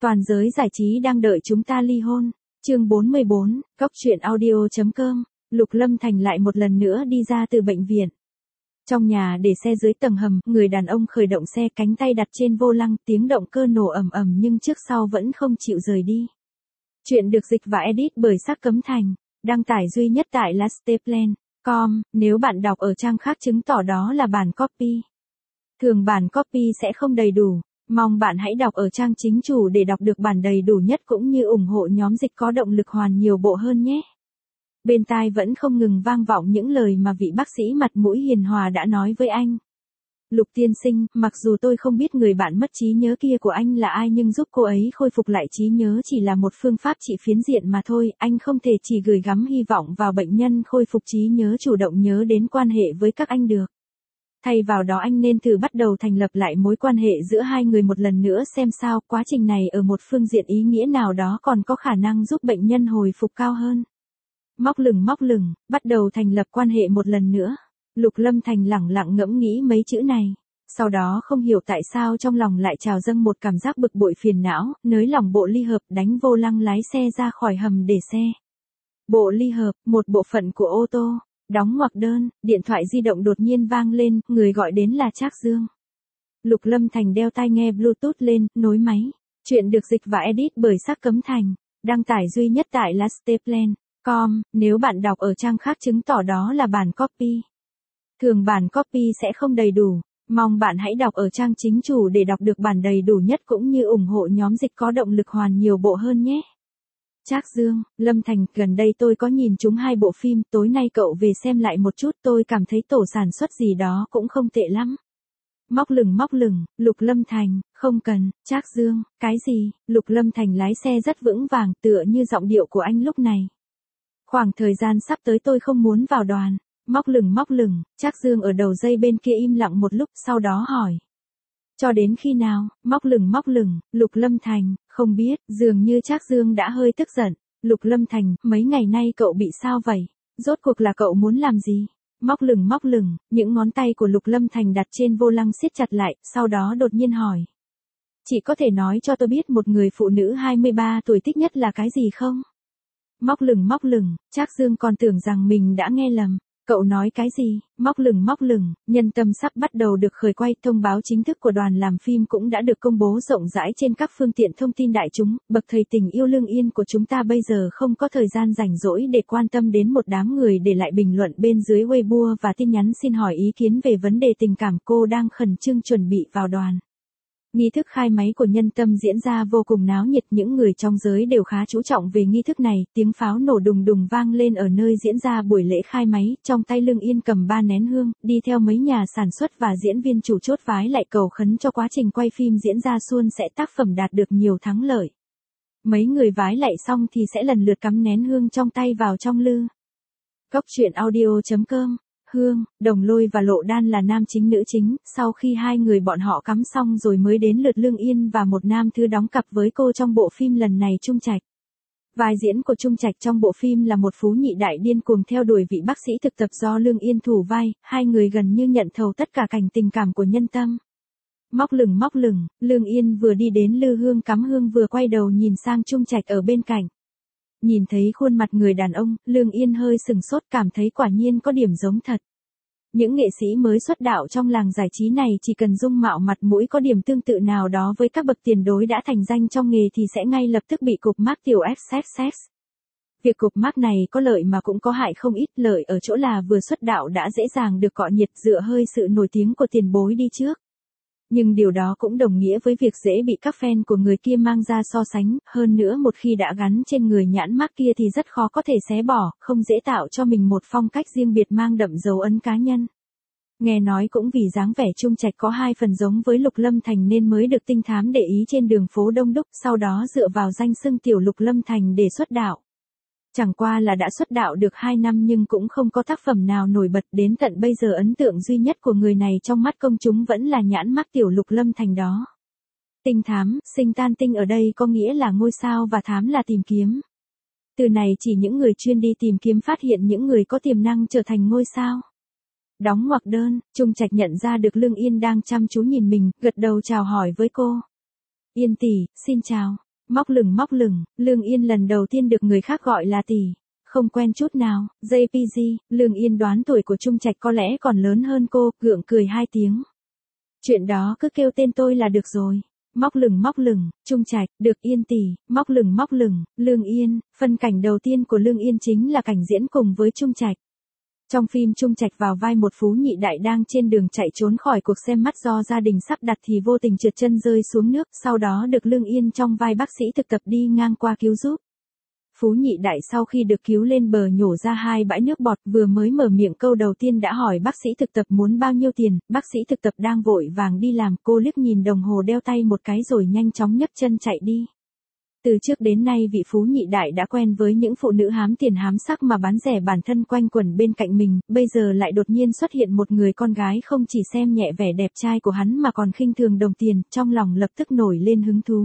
Toàn giới giải trí đang đợi chúng ta ly hôn. Chương 44, Cóc truyện audio.com. Lục Lâm Thành lại một lần nữa đi ra từ bệnh viện. Trong nhà để xe dưới tầng hầm, người đàn ông khởi động xe, cánh tay đặt trên vô lăng, tiếng động cơ nổ ầm ầm nhưng trước sau vẫn không chịu rời đi. Chuyện được dịch và edit bởi Sắc Cấm Thành, đăng tải duy nhất tại lasteplan.com, nếu bạn đọc ở trang khác chứng tỏ đó là bản copy. Thường bản copy sẽ không đầy đủ. Mong bạn hãy đọc ở trang chính chủ để đọc được bản đầy đủ nhất cũng như ủng hộ nhóm dịch có động lực hoàn nhiều bộ hơn nhé. Bên tai vẫn không ngừng vang vọng những lời mà vị bác sĩ mặt mũi hiền hòa đã nói với anh. Lục tiên sinh, mặc dù tôi không biết người bạn mất trí nhớ kia của anh là ai nhưng giúp cô ấy khôi phục lại trí nhớ chỉ là một phương pháp trị phiến diện mà thôi, anh không thể chỉ gửi gắm hy vọng vào bệnh nhân khôi phục trí nhớ chủ động nhớ đến quan hệ với các anh được. Thay vào đó anh nên thử bắt đầu thành lập lại mối quan hệ giữa hai người một lần nữa xem sao quá trình này ở một phương diện ý nghĩa nào đó còn có khả năng giúp bệnh nhân hồi phục cao hơn. Móc lửng, bắt đầu thành lập quan hệ một lần nữa. Lục Lâm Thành lẳng lặng ngẫm nghĩ mấy chữ này. Sau đó không hiểu tại sao trong lòng lại trào dâng một cảm giác bực bội phiền não, nới lỏng bộ ly hợp đánh vô lăng lái xe ra khỏi hầm để xe. Bộ ly hợp, một bộ phận của ô tô. Đóng ngoặc đơn, điện thoại di động đột nhiên vang lên, người gọi đến là Trác Dương. Lục Lâm Thành đeo tai nghe Bluetooth lên, nối máy. Chuyện được dịch và edit bởi Sắc Cấm Thành, đăng tải duy nhất tại lasteplan.com, nếu bạn đọc ở trang khác chứng tỏ đó là bản copy. Thường bản copy sẽ không đầy đủ, mong bạn hãy đọc ở trang chính chủ để đọc được bản đầy đủ nhất cũng như ủng hộ nhóm dịch có động lực hoàn nhiều bộ hơn nhé. Trác Dương, Lâm Thành, gần đây tôi có nhìn trúng hai bộ phim, tối nay cậu về xem lại một chút, tôi cảm thấy tổ sản xuất gì đó cũng không tệ lắm. Móc lửng, Lục Lâm Thành, không cần. Trác Dương, cái gì? Lục Lâm Thành lái xe rất vững vàng, tựa như giọng điệu của anh lúc này. Khoảng thời gian sắp tới tôi không muốn vào đoàn. Móc lửng, Trác Dương ở đầu dây bên kia im lặng một lúc, sau đó hỏi. Cho đến khi nào? Móc lửng, Lục Lâm Thành, không biết, dường như Trác Dương đã hơi tức giận. Lục Lâm Thành, mấy ngày nay cậu bị sao vậy? Rốt cuộc là cậu muốn làm gì? Móc lửng, những ngón tay của Lục Lâm Thành đặt trên vô lăng siết chặt lại, sau đó đột nhiên hỏi. Chị có thể nói cho tôi biết một người phụ nữ 23 tuổi thích nhất là cái gì không? Móc lửng, Trác Dương còn tưởng rằng mình đã nghe lầm. Cậu nói cái gì? Móc lửng, nhân tâm sắp bắt đầu được khởi quay, thông báo chính thức của đoàn làm phim cũng đã được công bố rộng rãi trên các phương tiện thông tin đại chúng, bậc thầy tình yêu Lương Yên của chúng ta bây giờ không có thời gian rảnh rỗi để quan tâm đến một đám người để lại bình luận bên dưới Weibo và tin nhắn xin hỏi ý kiến về vấn đề tình cảm, cô đang khẩn trương chuẩn bị vào đoàn. Nghi thức khai máy của nhân tâm diễn ra vô cùng náo nhiệt, những người trong giới đều khá chú trọng về nghi thức này, tiếng pháo nổ đùng đùng vang lên ở nơi diễn ra buổi lễ khai máy, trong tay Lương Yên cầm 3 nén hương, đi theo mấy nhà sản xuất và diễn viên chủ chốt vái lại cầu khấn cho quá trình quay phim diễn ra suôn sẻ, tác phẩm đạt được nhiều thắng lợi. Mấy người vái lại xong thì sẽ lần lượt cắm nén hương trong tay vào trong lư. Cóc truyện audio.com. Hương, Đồng Lôi và Lộ Đan là nam chính nữ chính, sau khi hai người bọn họ cắm xong rồi mới đến lượt Lương Yên và một nam thứ đóng cặp với cô trong bộ phim lần này Trung Trạch. Vai diễn của Trung Trạch trong bộ phim là một phú nhị đại điên cuồng theo đuổi vị bác sĩ thực tập do Lương Yên thủ vai, hai người gần như nhận thầu tất cả cảnh tình cảm của nhân tâm. Móc lửng, Lương Yên vừa đi đến lư hương cắm hương vừa quay đầu nhìn sang Trung Trạch ở bên cạnh. Nhìn thấy khuôn mặt người đàn ông, Lương Yên hơi sừng sốt, cảm thấy quả nhiên có điểm giống thật. Những nghệ sĩ mới xuất đạo trong làng giải trí này chỉ cần dung mạo mặt mũi có điểm tương tự nào đó với các bậc tiền bối đã thành danh trong nghề thì sẽ ngay lập tức bị cụp mác tiểu XXX. Việc cụp mác này có lợi mà cũng có hại không ít, lợi ở chỗ là vừa xuất đạo đã dễ dàng được cọ nhiệt dựa hơi sự nổi tiếng của tiền bối đi trước. Nhưng điều đó cũng đồng nghĩa với việc dễ bị các fan của người kia mang ra so sánh, hơn nữa một khi đã gắn trên người nhãn mác kia thì rất khó có thể xé bỏ, không dễ tạo cho mình một phong cách riêng biệt mang đậm dấu ấn cá nhân. Nghe nói cũng vì dáng vẻ Trung Trạch có 2 phần giống với Lục Lâm Thành nên mới được tinh thám để ý trên đường phố đông đúc, sau đó dựa vào danh xưng tiểu Lục Lâm Thành để xuất đạo. Chẳng qua là đã xuất đạo được 2 năm nhưng cũng không có tác phẩm nào nổi bật, đến tận bây giờ ấn tượng duy nhất của người này trong mắt công chúng vẫn là nhãn mác tiểu Lục Lâm Thành đó. Tinh thám, sinh tan tinh ở đây có nghĩa là ngôi sao và thám là tìm kiếm. Từ này chỉ những người chuyên đi tìm kiếm phát hiện những người có tiềm năng trở thành ngôi sao. Đóng ngoặc đơn, Trung Trạch nhận ra được Lương Yên đang chăm chú nhìn mình, gật đầu chào hỏi với cô. Yên tỷ, xin chào. Móc lửng, Lương Yên lần đầu tiên được người khác gọi là tỷ. Không quen chút nào, JPG, Lương Yên đoán tuổi của Trung Trạch có lẽ còn lớn hơn cô, gượng cười 2 tiếng. Chuyện đó cứ kêu tên tôi là được rồi. Móc lửng, Trung Trạch, được Yên tỷ, móc lửng, Lương Yên, phân cảnh đầu tiên của Lương Yên chính là cảnh diễn cùng với Trung Trạch. Trong phim Trung Trạch vào vai một phú nhị đại đang trên đường chạy trốn khỏi cuộc xem mắt do gia đình sắp đặt thì vô tình trượt chân rơi xuống nước, sau đó được Lương Yên trong vai bác sĩ thực tập đi ngang qua cứu giúp. Phú nhị đại sau khi được cứu lên bờ nhổ ra 2 bãi nước bọt, vừa mới mở miệng câu đầu tiên đã hỏi bác sĩ thực tập muốn bao nhiêu tiền, bác sĩ thực tập đang vội vàng đi làm, cô liếc nhìn đồng hồ đeo tay một cái rồi nhanh chóng nhấc chân chạy đi. Từ trước đến nay vị phú nhị đại đã quen với những phụ nữ hám tiền hám sắc mà bán rẻ bản thân quanh quẩn bên cạnh mình, bây giờ lại đột nhiên xuất hiện một người con gái không chỉ xem nhẹ vẻ đẹp trai của hắn mà còn khinh thường đồng tiền, trong lòng lập tức nổi lên hứng thú.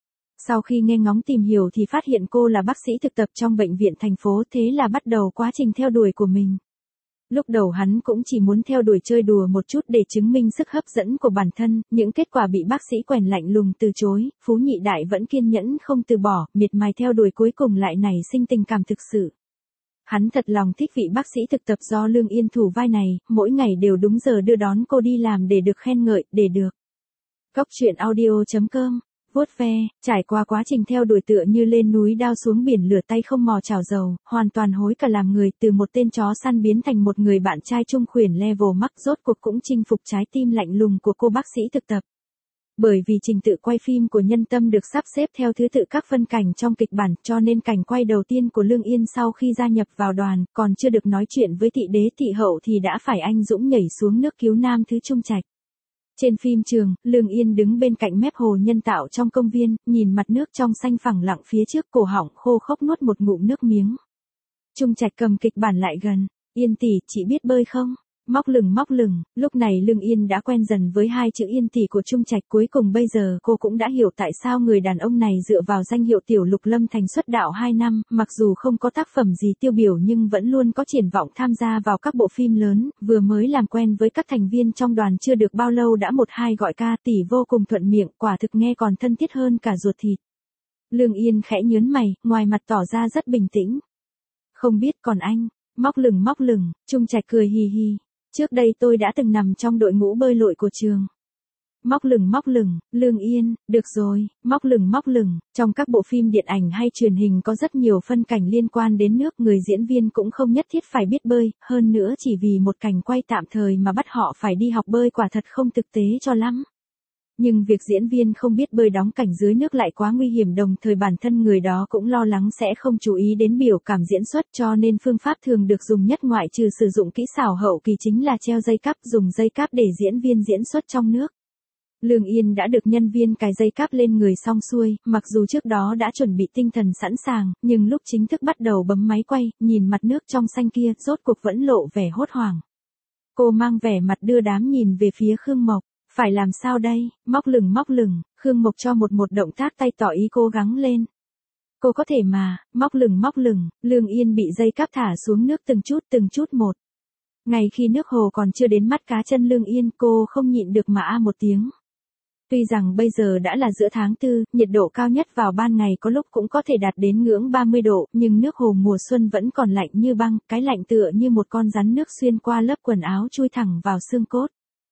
Sau khi nghe ngóng tìm hiểu thì phát hiện cô là bác sĩ thực tập trong bệnh viện thành phố, thế là bắt đầu quá trình theo đuổi của mình. Lúc đầu hắn cũng chỉ muốn theo đuổi chơi đùa một chút để chứng minh sức hấp dẫn của bản thân, những kết quả bị bác sĩ quèn lạnh lùng từ chối, phú nhị đại vẫn kiên nhẫn không từ bỏ, miệt mài theo đuổi cuối cùng lại nảy sinh tình cảm thực sự. Hắn thật lòng thích vị bác sĩ thực tập do Lương Yên thủ vai này, mỗi ngày đều đúng giờ đưa đón cô đi làm để được khen ngợi, để được. Cóc truyện audio.com vuốt ve, trải qua quá trình theo đuổi tựa như lên núi đao xuống biển lửa tay không mò chảo dầu, hoàn toàn hối cả làm người, từ một tên chó săn biến thành một người bạn trai trung khuyển level max, rốt cuộc cũng chinh phục trái tim lạnh lùng của cô bác sĩ thực tập. Bởi vì trình tự quay phim của Nhân Tâm được sắp xếp theo thứ tự các phân cảnh trong kịch bản, cho nên cảnh quay đầu tiên của Lương Yên sau khi gia nhập vào đoàn, còn chưa được nói chuyện với thị đế thị hậu thì đã phải anh dũng nhảy xuống nước cứu nam thứ Trung Trạch. Trên phim trường, Lương Yên đứng bên cạnh mép hồ nhân tạo trong công viên, nhìn mặt nước trong xanh phẳng lặng phía trước, cổ họng khô khốc nuốt một ngụm nước miếng. Trung Trạch cầm kịch bản lại gần, Yên tỷ, chị biết bơi không? Móc lửng, lúc này Lương Yên đã quen dần với 2 chữ Yên tỷ của Trung Trạch, cuối cùng bây giờ cô cũng đã hiểu tại sao người đàn ông này dựa vào danh hiệu tiểu Lục Lâm Thành xuất đạo 2 năm, mặc dù không có tác phẩm gì tiêu biểu nhưng vẫn luôn có triển vọng tham gia vào các bộ phim lớn, vừa mới làm quen với các thành viên trong đoàn chưa được bao lâu đã một hai gọi ca tỷ vô cùng thuận miệng, quả thực nghe còn thân thiết hơn cả ruột thịt. Lương Yên khẽ nhớn mày, ngoài mặt tỏ ra rất bình tĩnh. Không biết còn anh, móc lửng, Trung Trạch cười hì hì. Trước đây tôi đã từng nằm trong đội ngũ bơi lội của trường. Móc lửng, Lương Yên, được rồi, móc lửng, trong các bộ phim điện ảnh hay truyền hình có rất nhiều phân cảnh liên quan đến nước, người diễn viên cũng không nhất thiết phải biết bơi, hơn nữa chỉ vì một cảnh quay tạm thời mà bắt họ phải đi học bơi quả thật không thực tế cho lắm. Nhưng việc diễn viên không biết bơi đóng cảnh dưới nước lại quá nguy hiểm, đồng thời bản thân người đó cũng lo lắng sẽ không chú ý đến biểu cảm diễn xuất, cho nên phương pháp thường được dùng nhất ngoại trừ sử dụng kỹ xảo hậu kỳ chính là treo dây cáp, dùng dây cáp để diễn viên diễn xuất trong nước. Lương Yên đã được nhân viên cài dây cáp lên người xong xuôi, mặc dù trước đó đã chuẩn bị tinh thần sẵn sàng, nhưng lúc chính thức bắt đầu bấm máy quay, nhìn mặt nước trong xanh kia, rốt cuộc vẫn lộ vẻ hốt hoảng. Cô mang vẻ mặt đưa đám nhìn về phía Khương Mộc. Phải làm sao đây? Móc lửng, Khương Mộc cho một động tác tay tỏ ý cố gắng lên. Cô có thể mà, móc lửng, Lương Yên bị dây cáp thả xuống nước từng chút một. Ngay khi nước hồ còn chưa đến mắt cá chân Lương Yên, cô không nhịn được mà a một tiếng. Tuy rằng bây giờ đã là giữa tháng 4, nhiệt độ cao nhất vào ban ngày có lúc cũng có thể đạt đến ngưỡng 30 độ, nhưng nước hồ mùa xuân vẫn còn lạnh như băng, cái lạnh tựa như một con rắn nước xuyên qua lớp quần áo chui thẳng vào xương cốt.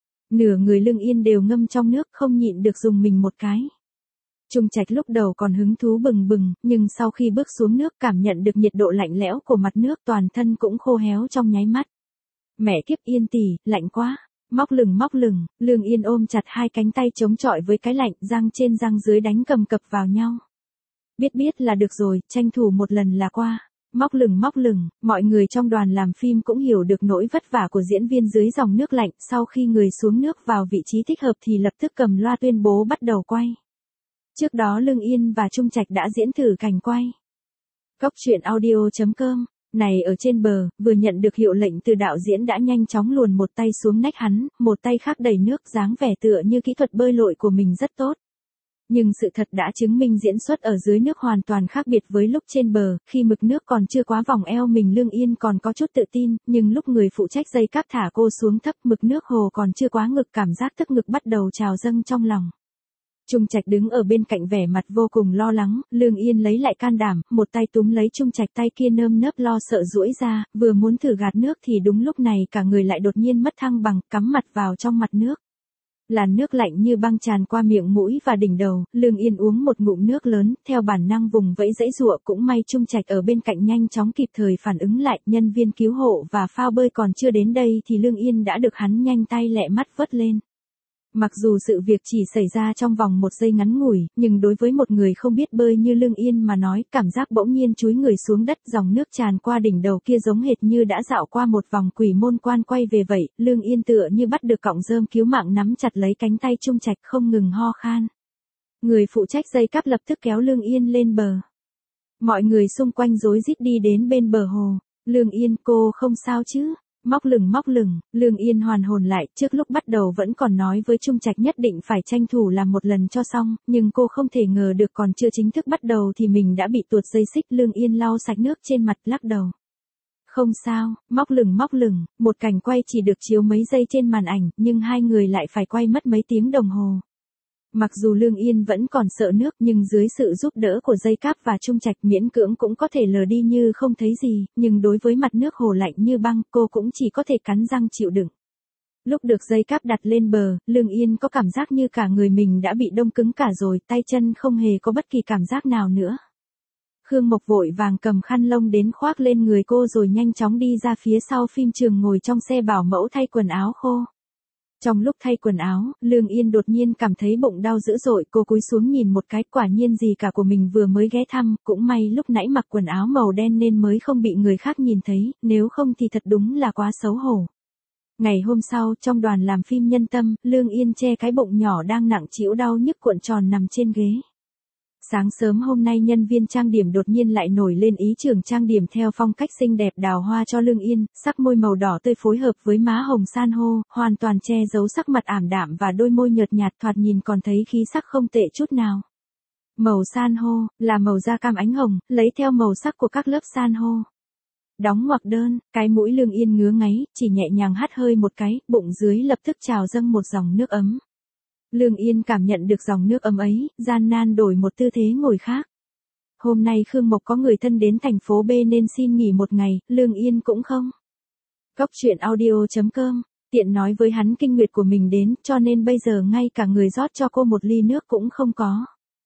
Nửa người Lương Yên đều ngâm trong nước, không nhịn được dùng mình một cái. Trung Trạch lúc đầu còn hứng thú bừng bừng, nhưng sau khi bước xuống nước cảm nhận được nhiệt độ lạnh lẽo của mặt nước, toàn thân cũng khô héo trong nháy mắt. Mẹ kiếp, Yên tỷ, lạnh quá. Móc lửng, Lương Yên ôm chặt 2 cánh tay chống chọi với cái lạnh, răng trên răng dưới đánh cầm cập vào nhau. Biết là được rồi, tranh thủ một lần là qua. Móc lửng, mọi người trong đoàn làm phim cũng hiểu được nỗi vất vả của diễn viên dưới dòng nước lạnh, sau khi người xuống nước vào vị trí thích hợp thì lập tức cầm loa tuyên bố bắt đầu quay. Trước đó Lương Yên và Trung Trạch đã diễn thử cảnh quay. Cóc truyện audio.com, này ở trên bờ, vừa nhận được hiệu lệnh từ đạo diễn đã nhanh chóng luồn một tay xuống nách hắn, một tay khác đẩy nước, dáng vẻ tựa như kỹ thuật bơi lội của mình rất tốt. Nhưng sự thật đã chứng minh diễn xuất ở dưới nước hoàn toàn khác biệt với lúc trên bờ, khi mực nước còn chưa quá vòng eo mình Lương Yên còn có chút tự tin, nhưng lúc người phụ trách dây cáp thả cô xuống thấp, mực nước hồ còn chưa quá ngực, cảm giác tức ngực bắt đầu trào dâng trong lòng. Trung Trạch đứng ở bên cạnh vẻ mặt vô cùng lo lắng, Lương Yên lấy lại can đảm, một tay túm lấy Trung Trạch, tay kia nơm nớp lo sợ duỗi ra, vừa muốn thử gạt nước thì đúng lúc này cả người lại đột nhiên mất thăng bằng, cắm mặt vào trong mặt nước. Làn nước lạnh như băng tràn qua miệng mũi và đỉnh đầu, Lương Yên uống một ngụm nước lớn, theo bản năng vùng vẫy giãy giụa, cũng may Trung Trạch ở bên cạnh nhanh chóng kịp thời phản ứng lại, nhân viên cứu hộ và phao bơi còn chưa đến đây thì Lương Yên đã được hắn nhanh tay lẹ mắt vớt lên. Mặc dù sự việc chỉ xảy ra trong vòng một giây ngắn ngủi, nhưng đối với một người không biết bơi như Lương Yên mà nói, cảm giác bỗng nhiên chúi người xuống đất, dòng nước tràn qua đỉnh đầu kia giống hệt như đã dạo qua một vòng quỷ môn quan quay về vậy. Lương Yên tựa như bắt được cọng rơm cứu mạng, nắm chặt lấy cánh tay Trung Trạch không ngừng ho khan. Người phụ trách dây cáp lập tức kéo Lương Yên lên bờ. Mọi người xung quanh rối rít đi đến bên bờ hồ. Lương Yên, cô không sao chứ? Móc lửng, Lương Yên hoàn hồn lại, trước lúc bắt đầu vẫn còn nói với Trung Trạch nhất định phải tranh thủ làm một lần cho xong, nhưng cô không thể ngờ được còn chưa chính thức bắt đầu thì mình đã bị tuột dây xích. Lương Yên lau sạch nước trên mặt, lắc đầu. Không sao, móc lửng, một cảnh quay chỉ được chiếu mấy giây trên màn ảnh, nhưng hai người lại phải quay mất mấy tiếng đồng hồ. Mặc dù Lương Yên vẫn còn sợ nước nhưng dưới sự giúp đỡ của dây cáp và Trung Trạch miễn cưỡng cũng có thể lờ đi như không thấy gì, nhưng đối với mặt nước hồ lạnh như băng cô cũng chỉ có thể cắn răng chịu đựng. Lúc được dây cáp đặt lên bờ, Lương Yên có cảm giác như cả người mình đã bị đông cứng cả rồi, tay chân không hề có bất kỳ cảm giác nào nữa. Khương Mộc vội vàng cầm khăn lông đến khoác lên người cô rồi nhanh chóng đi ra phía sau phim trường ngồi trong xe bảo mẫu thay quần áo khô. Trong lúc thay quần áo, Lương Yên đột nhiên cảm thấy bụng đau dữ dội, cô cúi xuống nhìn một cái, quả nhiên gì cả của mình vừa mới ghé thăm, cũng may lúc nãy mặc quần áo màu đen nên mới không bị người khác nhìn thấy, nếu không thì thật đúng là quá xấu hổ. Ngày hôm sau, trong đoàn làm phim Nhân Tâm, Lương Yên che cái bụng nhỏ đang nặng trĩu đau nhức cuộn tròn nằm trên ghế. Sáng sớm hôm nay nhân viên trang điểm đột nhiên lại nổi lên ý tưởng trang điểm theo phong cách xinh đẹp đào hoa cho Lương Yên, sắc môi màu đỏ tươi phối hợp với má hồng san hô, hoàn toàn che giấu sắc mặt ảm đạm và đôi môi nhợt nhạt, thoạt nhìn còn thấy khí sắc không tệ chút nào. Màu san hô là màu da cam ánh hồng, lấy theo màu sắc của các lớp san hô. Đóng ngoặc đơn, cái mũi Lương Yên ngứa ngáy, chỉ nhẹ nhàng hắt hơi một cái, bụng dưới lập tức trào dâng một dòng nước ấm. Lương Yên cảm nhận được dòng nước ấm ấy, gian nan đổi một tư thế ngồi khác. Hôm nay Khương Mộc có người thân đến thành phố B nên xin nghỉ một ngày, Lương Yên cũng không. Cóc truyện audio.com, tiện nói với hắn kinh nguyệt của mình đến, cho nên bây giờ ngay cả người rót cho cô một ly nước cũng không có.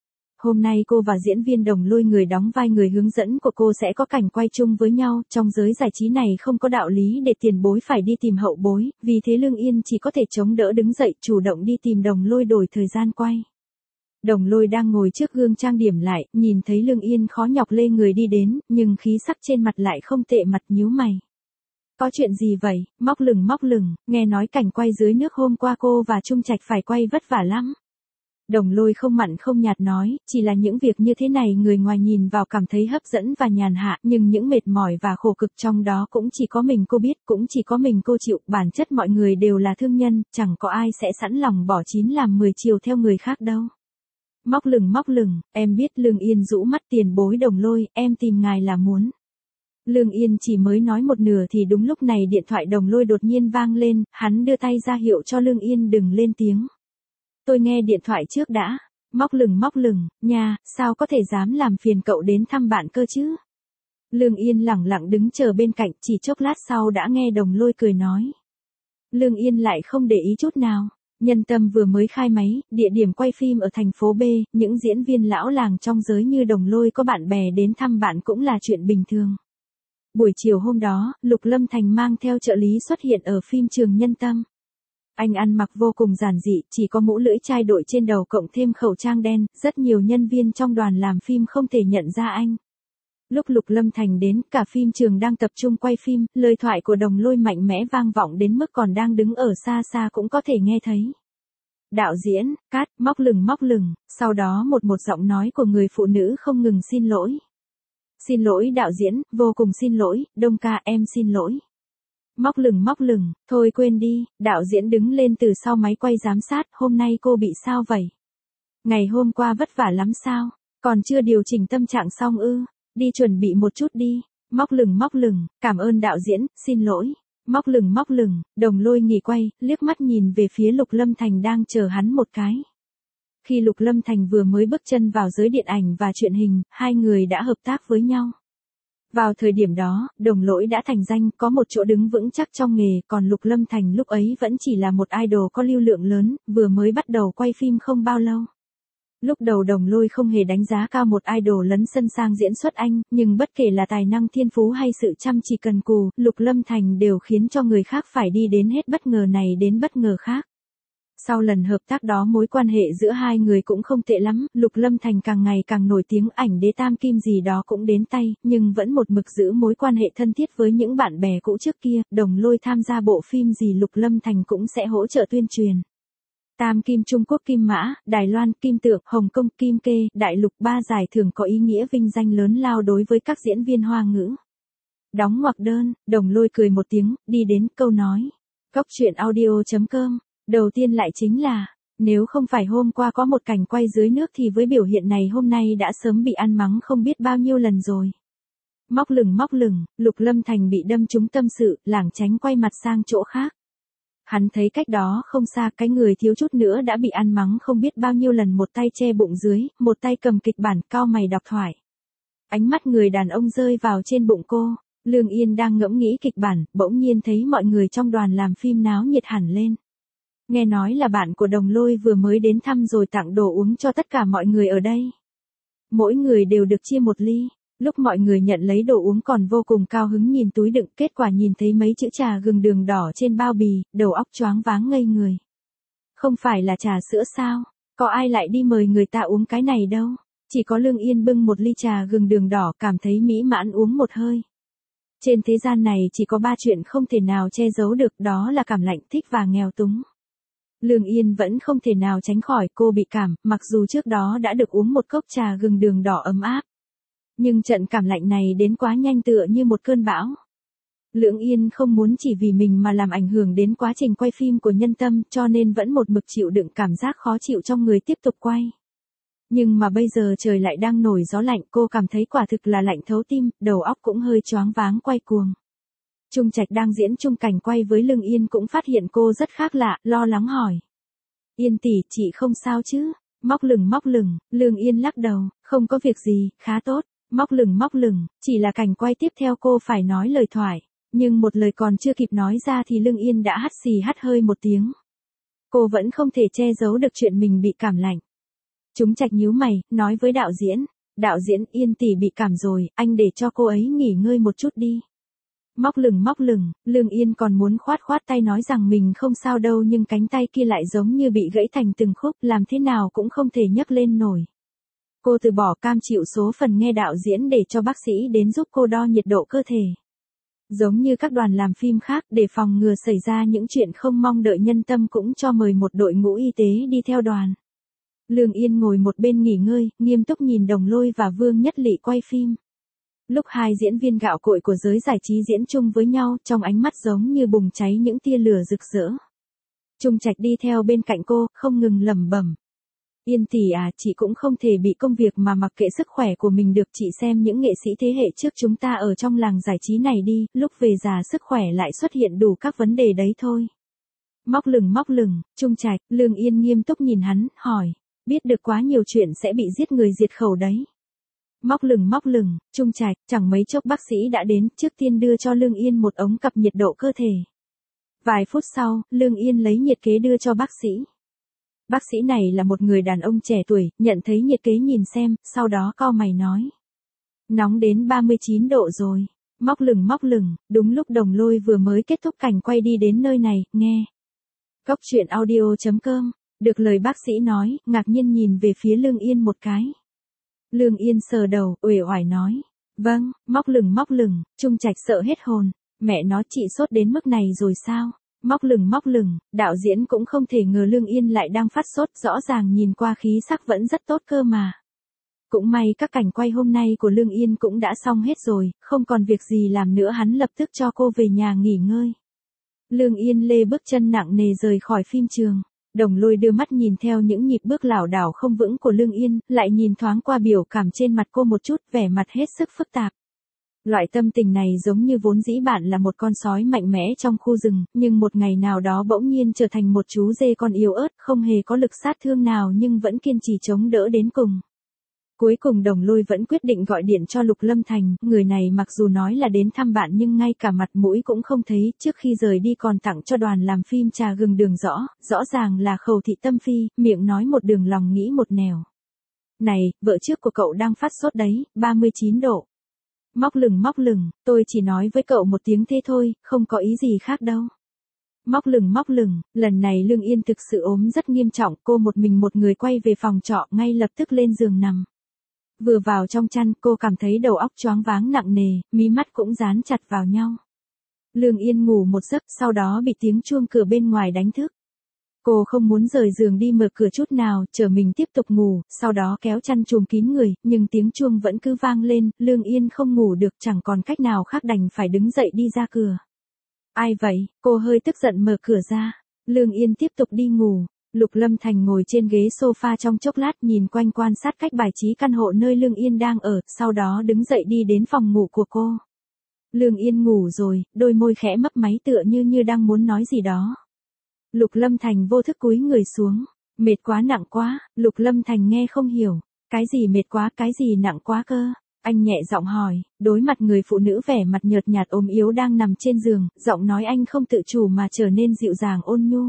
Hôm nay cô và diễn viên Đồng Lôi, người đóng vai người hướng dẫn của cô, sẽ có cảnh quay chung với nhau, trong giới giải trí này không có đạo lý để tiền bối phải đi tìm hậu bối, vì thế Lương Yên chỉ có thể chống đỡ đứng dậy, chủ động đi tìm Đồng Lôi đổi thời gian quay. Đồng Lôi đang ngồi trước gương trang điểm lại, nhìn thấy Lương Yên khó nhọc lê người đi đến, nhưng khí sắc trên mặt lại không tệ, mặt nhíu mày. Có chuyện gì vậy? Móc lửng, nghe nói cảnh quay dưới nước hôm qua cô và Trung Trạch phải quay vất vả lắm. Đồng Lôi không mặn không nhạt nói, chỉ là những việc như thế này người ngoài nhìn vào cảm thấy hấp dẫn và nhàn hạ, nhưng những mệt mỏi và khổ cực trong đó cũng chỉ có mình cô biết, cũng chỉ có mình cô chịu, bản chất mọi người đều là thương nhân, chẳng có ai sẽ sẵn lòng bỏ 9 làm 10 chiều theo người khác đâu. Móc lửng, em biết. Lương Yên rũ mắt, tiền bối Đồng Lôi, em tìm ngài là muốn. Lương Yên chỉ mới nói một nửa thì đúng lúc này điện thoại Đồng Lôi đột nhiên vang lên, hắn đưa tay ra hiệu cho Lương Yên đừng lên tiếng. Tôi nghe điện thoại trước đã. Móc lửng, nha, sao có thể dám làm phiền cậu đến thăm bạn cơ chứ? Lương Yên lẳng lặng đứng chờ bên cạnh, chỉ chốc lát sau đã nghe Đồng Lôi cười nói. Lương Yên lại không để ý chút nào. Nhân Tâm vừa mới khai máy, địa điểm quay phim ở thành phố B, những diễn viên lão làng trong giới như Đồng Lôi có bạn bè đến thăm bạn cũng là chuyện bình thường. Buổi chiều hôm đó, Lục Lâm Thành mang theo trợ lý xuất hiện ở phim trường Nhân Tâm. Anh ăn mặc vô cùng giản dị, chỉ có mũ lưỡi chai đội trên đầu cộng thêm khẩu trang đen, rất nhiều nhân viên trong đoàn làm phim không thể nhận ra anh. Lúc Lục Lâm Thành đến, cả phim trường đang tập trung quay phim, lời thoại của Đồng Lôi mạnh mẽ vang vọng đến mức còn đang đứng ở xa xa cũng có thể nghe thấy. Đạo diễn, cắt, móc lửng, sau đó một giọng nói của người phụ nữ không ngừng xin lỗi. Xin lỗi đạo diễn, vô cùng xin lỗi, Đông ca em xin lỗi. Móc lửng, thôi quên đi, đạo diễn đứng lên từ sau máy quay giám sát, hôm nay cô bị sao vậy? Ngày hôm qua vất vả lắm sao? Còn chưa điều chỉnh tâm trạng xong ư? Đi chuẩn bị một chút đi. Móc lửng, cảm ơn đạo diễn, xin lỗi. Móc lửng, Đồng Lôi nghỉ quay, liếc mắt nhìn về phía Lục Lâm Thành đang chờ hắn một cái. Khi Lục Lâm Thành vừa mới bước chân vào giới điện ảnh và truyện hình, hai người đã hợp tác với nhau. Vào thời điểm đó, Đồng Lỗi đã thành danh, có một chỗ đứng vững chắc trong nghề, còn Lục Lâm Thành lúc ấy vẫn chỉ là một idol có lưu lượng lớn, vừa mới bắt đầu quay phim không bao lâu. Lúc đầu Đồng Lôi không hề đánh giá cao một idol lấn sân sang diễn xuất anh, nhưng bất kể là tài năng thiên phú hay sự chăm chỉ cần cù, Lục Lâm Thành đều khiến cho người khác phải đi đến hết bất ngờ này đến bất ngờ khác. Sau lần hợp tác đó mối quan hệ giữa hai người cũng không tệ lắm, Lục Lâm Thành càng ngày càng nổi tiếng, ảnh đế tam kim gì đó cũng đến tay, nhưng vẫn một mực giữ mối quan hệ thân thiết với những bạn bè cũ trước kia. Đồng Lôi tham gia bộ phim gì Lục Lâm Thành cũng sẽ hỗ trợ tuyên truyền. Tam kim Trung Quốc kim mã, Đài Loan kim tượng, Hồng Kông kim kê, đại lục, 3 giải thưởng có ý nghĩa vinh danh lớn lao đối với các diễn viên Hoa ngữ. Đóng ngoặc đơn, Đồng Lôi cười một tiếng, đi đến câu nói. Cóc truyện audio.com. Đầu tiên lại chính là, nếu không phải hôm qua có một cảnh quay dưới nước thì với biểu hiện này hôm nay đã sớm bị ăn mắng không biết bao nhiêu lần rồi. Móc lửng, Lục Lâm Thành bị đâm trúng tâm sự, lảng tránh quay mặt sang chỗ khác. Hắn thấy cách đó không xa, cái người thiếu chút nữa đã bị ăn mắng không biết bao nhiêu lần, một tay che bụng dưới, một tay cầm kịch bản, cau mày đọc thoại. Ánh mắt người đàn ông rơi vào trên bụng cô. Lương Yên đang ngẫm nghĩ kịch bản, bỗng nhiên thấy mọi người trong đoàn làm phim náo nhiệt hẳn lên. Nghe nói là bạn của Đồng Lôi vừa mới đến thăm rồi tặng đồ uống cho tất cả mọi người ở đây. Mỗi người đều được chia một ly. Lúc mọi người nhận lấy đồ uống còn vô cùng cao hứng nhìn túi đựng, kết quả nhìn thấy mấy chữ trà gừng đường đỏ trên bao bì, đầu óc choáng váng ngây người. Không phải là trà sữa sao? Có ai lại đi mời người ta uống cái này đâu? Chỉ có Lương Yên bưng một ly trà gừng đường đỏ cảm thấy mỹ mãn uống một hơi. Trên thế gian này chỉ có 3 chuyện không thể nào che giấu được, đó là cảm lạnh, thích và nghèo túng. Lương Yên vẫn không thể nào tránh khỏi, cô bị cảm, mặc dù trước đó đã được uống một cốc trà gừng đường đỏ ấm áp. Nhưng trận cảm lạnh này đến quá nhanh, tựa như một cơn bão. Lương Yên không muốn chỉ vì mình mà làm ảnh hưởng đến quá trình quay phim của nhân tâm, cho nên vẫn một mực chịu đựng cảm giác khó chịu trong người tiếp tục quay. Nhưng mà bây giờ trời lại đang nổi gió lạnh, cô cảm thấy quả thực là lạnh thấu tim, đầu óc cũng hơi choáng váng quay cuồng. Trung Trạch đang diễn chung cảnh quay với Lương Yên cũng phát hiện cô rất khác lạ, lo lắng hỏi. Yên tỷ, chị không sao chứ? Móc lửng, Lương Yên lắc đầu, không có việc gì, khá tốt. Móc lửng, chỉ là cảnh quay tiếp theo cô phải nói lời thoại. Nhưng một lời còn chưa kịp nói ra thì Lương Yên đã hắt xì hắt hơi một tiếng. Cô vẫn không thể che giấu được chuyện mình bị cảm lạnh. Trung Trạch nhíu mày, nói với đạo diễn. Đạo diễn, Yên tỷ bị cảm rồi, anh để cho cô ấy nghỉ ngơi một chút đi. Móc lửng, Lương Yên còn muốn khoát tay nói rằng mình không sao đâu, nhưng cánh tay kia lại giống như bị gãy thành từng khúc, làm thế nào cũng không thể nhấc lên nổi. Cô từ bỏ, cam chịu số phần nghe đạo diễn để cho bác sĩ đến giúp cô đo nhiệt độ cơ thể. Giống như các đoàn làm phim khác, để phòng ngừa xảy ra những chuyện không mong đợi, nhân tâm cũng cho mời một đội ngũ y tế đi theo đoàn. Lương Yên ngồi một bên nghỉ ngơi, nghiêm túc nhìn Đồng Lôi và Vương Nhất Lị quay phim. Lúc hai diễn viên gạo cội của giới giải trí diễn chung với nhau, trong ánh mắt giống như bùng cháy những tia lửa rực rỡ. Trung Trạch đi theo bên cạnh cô, không ngừng lẩm bẩm. Yên tỷ à, chị cũng không thể bị công việc mà mặc kệ sức khỏe của mình được, chị xem những nghệ sĩ thế hệ trước chúng ta ở trong làng giải trí này đi, lúc về già sức khỏe lại xuất hiện đủ các vấn đề đấy thôi. Móc lửng, Trung Trạch, Lương Yên nghiêm túc nhìn hắn, hỏi, biết được quá nhiều chuyện sẽ bị giết người diệt khẩu đấy. Móc lửng, Trung Trạch, chẳng mấy chốc bác sĩ đã đến, trước tiên đưa cho Lương Yên một ống cập nhiệt độ cơ thể. Vài phút sau, Lương Yên lấy nhiệt kế đưa cho bác sĩ. Bác sĩ này là một người đàn ông trẻ tuổi, nhận thấy nhiệt kế nhìn xem, sau đó cau mày nói. Nóng đến 39 độ rồi. Móc lửng, đúng lúc Đồng Lôi vừa mới kết thúc cảnh quay đi đến nơi này, nghe. Cóc truyện audio.com, được lời bác sĩ nói, ngạc nhiên nhìn về phía Lương Yên một cái. Lương Yên sờ đầu, uể oải nói. Vâng, móc lửng, Trung Trạch sợ hết hồn. Mẹ nó, chị sốt đến mức này rồi sao? Móc lửng, đạo diễn cũng không thể ngờ Lương Yên lại đang phát sốt, rõ ràng nhìn qua khí sắc vẫn rất tốt cơ mà. Cũng may các cảnh quay hôm nay của Lương Yên cũng đã xong hết rồi, không còn việc gì làm nữa, hắn lập tức cho cô về nhà nghỉ ngơi. Lương Yên lê bước chân nặng nề rời khỏi phim trường. Đồng Lôi đưa mắt nhìn theo những nhịp bước lảo đảo không vững của Lương Yên, lại nhìn thoáng qua biểu cảm trên mặt cô một chút, vẻ mặt hết sức phức tạp. Loại tâm tình này giống như vốn dĩ bạn là một con sói mạnh mẽ trong khu rừng, nhưng một ngày nào đó bỗng nhiên trở thành một chú dê con yếu ớt, không hề có lực sát thương nào nhưng vẫn kiên trì chống đỡ đến cùng. Cuối cùng Đồng Lôi vẫn quyết định gọi điện cho Lục Lâm Thành, người này mặc dù nói là đến thăm bạn nhưng ngay cả mặt mũi cũng không thấy, trước khi rời đi còn tặng cho đoàn làm phim trà gừng đường rõ ràng là khẩu thị tâm phi, miệng nói một đường lòng nghĩ một nẻo. Này, vợ trước của cậu đang phát sốt đấy, 39 độ. Móc lửng, tôi chỉ nói với cậu một tiếng thế thôi, không có ý gì khác đâu. Móc lửng, lần này Lương Yên thực sự ốm rất nghiêm trọng, cô một người quay về phòng trọ, ngay lập tức lên giường nằm. Vừa vào trong chăn, cô cảm thấy đầu óc choáng váng nặng nề, mí mắt cũng dán chặt vào nhau. Lương Yên ngủ một giấc, sau đó bị tiếng chuông cửa bên ngoài đánh thức. Cô không muốn rời giường đi mở cửa chút nào, chờ mình tiếp tục ngủ, sau đó kéo chăn trùm kín người, nhưng tiếng chuông vẫn cứ vang lên, Lương Yên không ngủ được, chẳng còn cách nào khác đành phải đứng dậy đi ra cửa. Ai vậy? Cô hơi tức giận mở cửa ra. Lương Yên tiếp tục đi ngủ. Lục Lâm Thành ngồi trên ghế sofa trong chốc lát, nhìn quanh quan sát cách bài trí căn hộ nơi Lương Yên đang ở, sau đó đứng dậy đi đến phòng ngủ của cô. Lương Yên ngủ rồi, đôi môi khẽ mấp máy tựa như đang muốn nói gì đó. Lục Lâm Thành vô thức cúi người xuống. Mệt quá, nặng quá. Lục Lâm Thành nghe không hiểu. Cái gì mệt quá, cái gì nặng quá cơ? Anh nhẹ giọng hỏi, đối mặt người phụ nữ vẻ mặt nhợt nhạt ốm yếu đang nằm trên giường, giọng nói anh không tự chủ mà trở nên dịu dàng ôn nhu.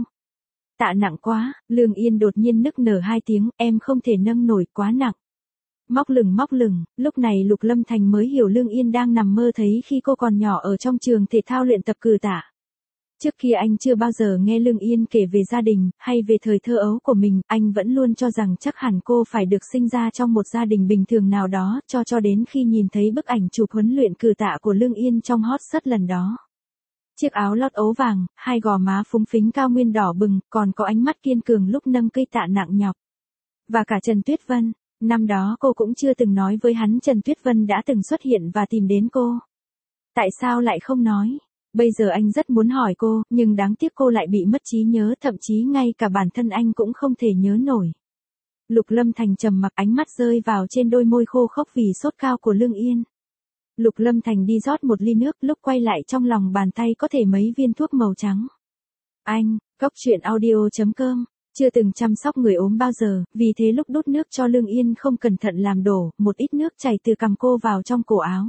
Tạ nặng quá. Lương Yên đột nhiên nức nở hai tiếng, em không thể nâng nổi, quá nặng. Móc lửng, lúc này Lục Lâm Thành mới hiểu Lương Yên đang nằm mơ thấy khi cô còn nhỏ ở trong trường thể thao luyện tập cử tạ. Trước kia anh chưa bao giờ nghe Lương Yên kể về gia đình, hay về thời thơ ấu của mình, anh vẫn luôn cho rằng chắc hẳn cô phải được sinh ra trong một gia đình bình thường nào đó, cho đến khi nhìn thấy bức ảnh chụp huấn luyện cử tạ của Lương Yên trong hot search lần đó. Chiếc áo lót ấu vàng, hai gò má phúng phính cao nguyên đỏ bừng, còn có ánh mắt kiên cường lúc nâng cây tạ nặng nhọc. Và cả Trần Tuyết Vân, năm đó cô cũng chưa từng nói với hắn Trần Tuyết Vân đã từng xuất hiện và tìm đến cô. Tại sao lại không nói? Bây giờ anh rất muốn hỏi cô, nhưng đáng tiếc cô lại bị mất trí nhớ, thậm chí ngay cả bản thân anh cũng không thể nhớ nổi. Lục Lâm Thành trầm mặc, ánh mắt rơi vào trên đôi môi khô khốc vì sốt cao của Lương Yên. Lục Lâm Thành đi rót một ly nước, lúc quay lại trong lòng bàn tay có thể mấy viên thuốc màu trắng. Anh, coctruyện.audio.com, chưa từng chăm sóc người ốm bao giờ, vì thế lúc đút nước cho Lương Yên không cẩn thận làm đổ, một ít nước chảy từ cằm cô vào trong cổ áo.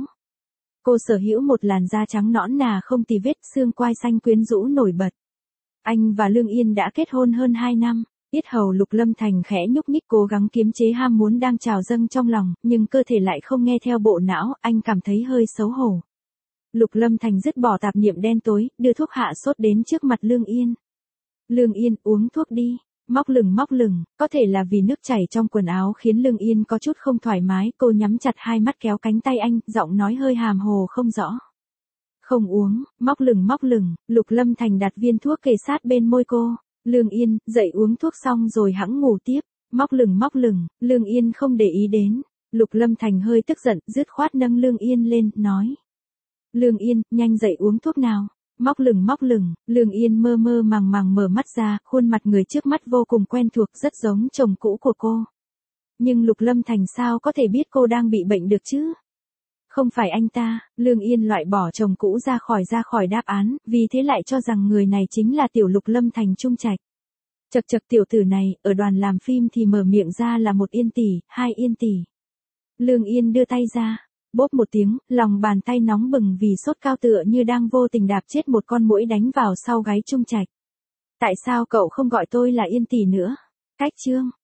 Cô sở hữu một làn da trắng nõn nà không tì vết, xương quai xanh quyến rũ nổi bật. Anh và Lương Yên đã kết hôn hơn 2 năm. Yết hầu Lục Lâm Thành khẽ nhúc nhích, cố gắng kiềm chế ham muốn đang trào dâng trong lòng, nhưng cơ thể lại không nghe theo bộ não, anh cảm thấy hơi xấu hổ. Lục Lâm Thành dứt bỏ tạp niệm đen tối, đưa thuốc hạ sốt đến trước mặt Lương Yên. Lương Yên, uống thuốc đi. Móc lửng, có thể là vì nước chảy trong quần áo khiến Lương Yên có chút không thoải mái, cô nhắm chặt hai mắt kéo cánh tay anh, giọng nói hơi hàm hồ không rõ. Không uống. Móc lửng, Lục Lâm Thành đặt viên thuốc kề sát bên môi cô. Lương Yên, dậy uống thuốc xong rồi hẵng ngủ tiếp. Móc lửng, Lương Yên không để ý đến. Lục Lâm Thành hơi tức giận, dứt khoát nâng Lương Yên lên, nói. Lương Yên, nhanh dậy uống thuốc nào. Móc lửng, Lương Yên mơ màng mở mắt ra, khuôn mặt người trước mắt vô cùng quen thuộc, rất giống chồng cũ của cô. Nhưng Lục Lâm Thành sao có thể biết cô đang bị bệnh được chứ? Không phải anh ta. Lương Yên loại bỏ chồng cũ ra khỏi đáp án, vì thế lại cho rằng người này chính là tiểu Lục Lâm Thành trung trạch. Chật tiểu tử này, ở đoàn làm phim thì mở miệng ra là 1 yên tỷ, 2 yên tỷ. Lương Yên đưa tay ra. Bốp một tiếng, lòng bàn tay nóng bừng vì sốt cao tựa như đang vô tình đạp chết một con muỗi đánh vào sau gáy trung trạch. Tại sao cậu không gọi tôi là Yên tỷ nữa? Cách chương.